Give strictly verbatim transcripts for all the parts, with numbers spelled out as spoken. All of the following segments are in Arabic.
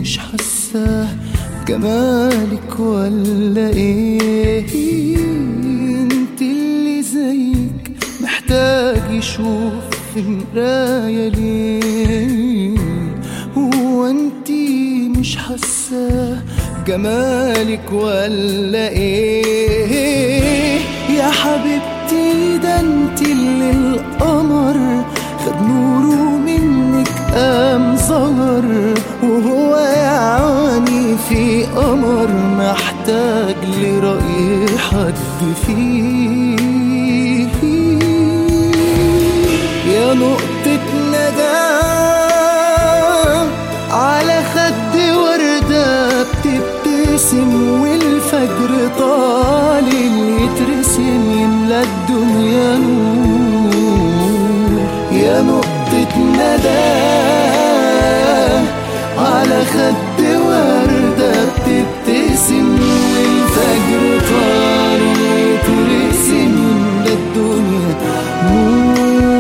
مش حاساه جمالك ولا ايه؟ انت اللي زيك محتاج يشوف في مراية ليه؟ هو انت مش حاساه جمالك ولا ايه؟ يا حبيبتي ده انت اللي القمر خد نوره منك قام ظهر، وهو يعني في قمر محتاج لرأي حد فيه. يا نقطة ندى على خد وردة بتبتسم والفجر طالع يترسم يملى الدنيا نور. يا نقطة ندى على خد وردة بتبتسم والفجر طالع يترسم يملى الدنيا نور.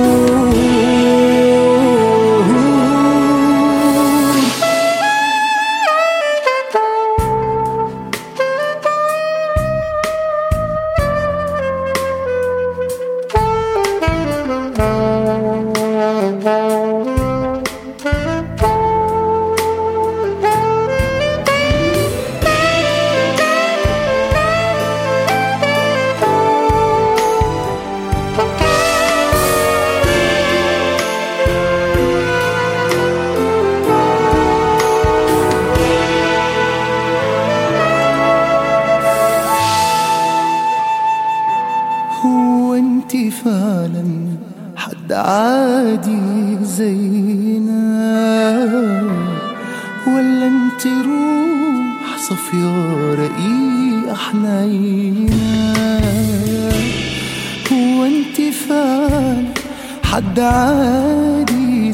هو انت فعلا حد عادي زينا، ولا انت روح صفية رقيقة حنينة؟ هو انت فعلا حد عادي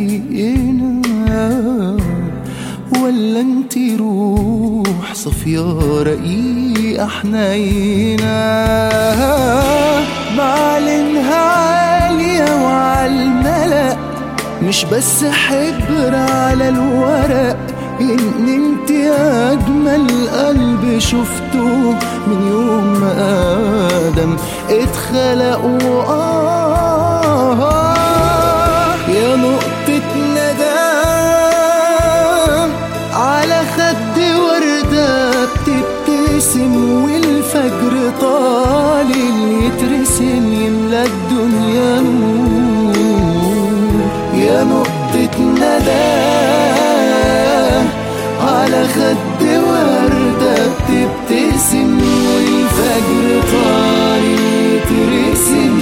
زينا، ولا انت روح صفية رقيقة حنينة؟ بعلنها عالية وعالملأ مش بس حبر على الورق، إن انت أجمل قلب شفته من يوم ما آدم اتخلق. وآه يا نقطة ندى على خد وردة بتبتسم والفجر طالع يترسم يملى الدنيا نور. يا نقطة ندى على خد وردة بتبتسم والفجر طالع يترسم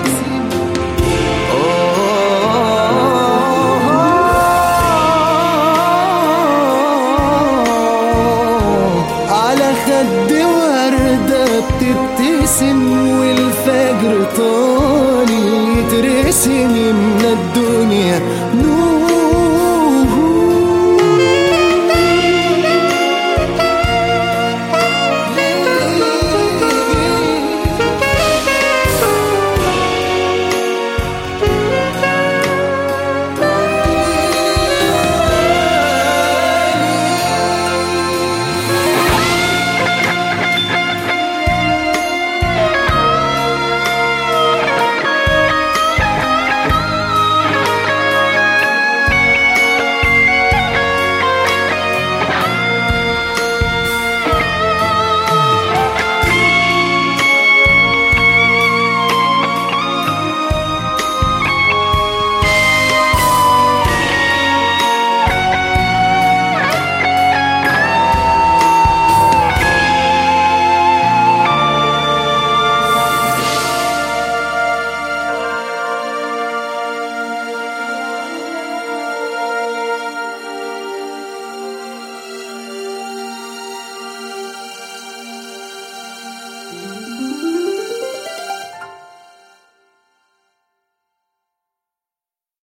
خد وردة بتبتسم والفجر طالع يترسم من الدنيا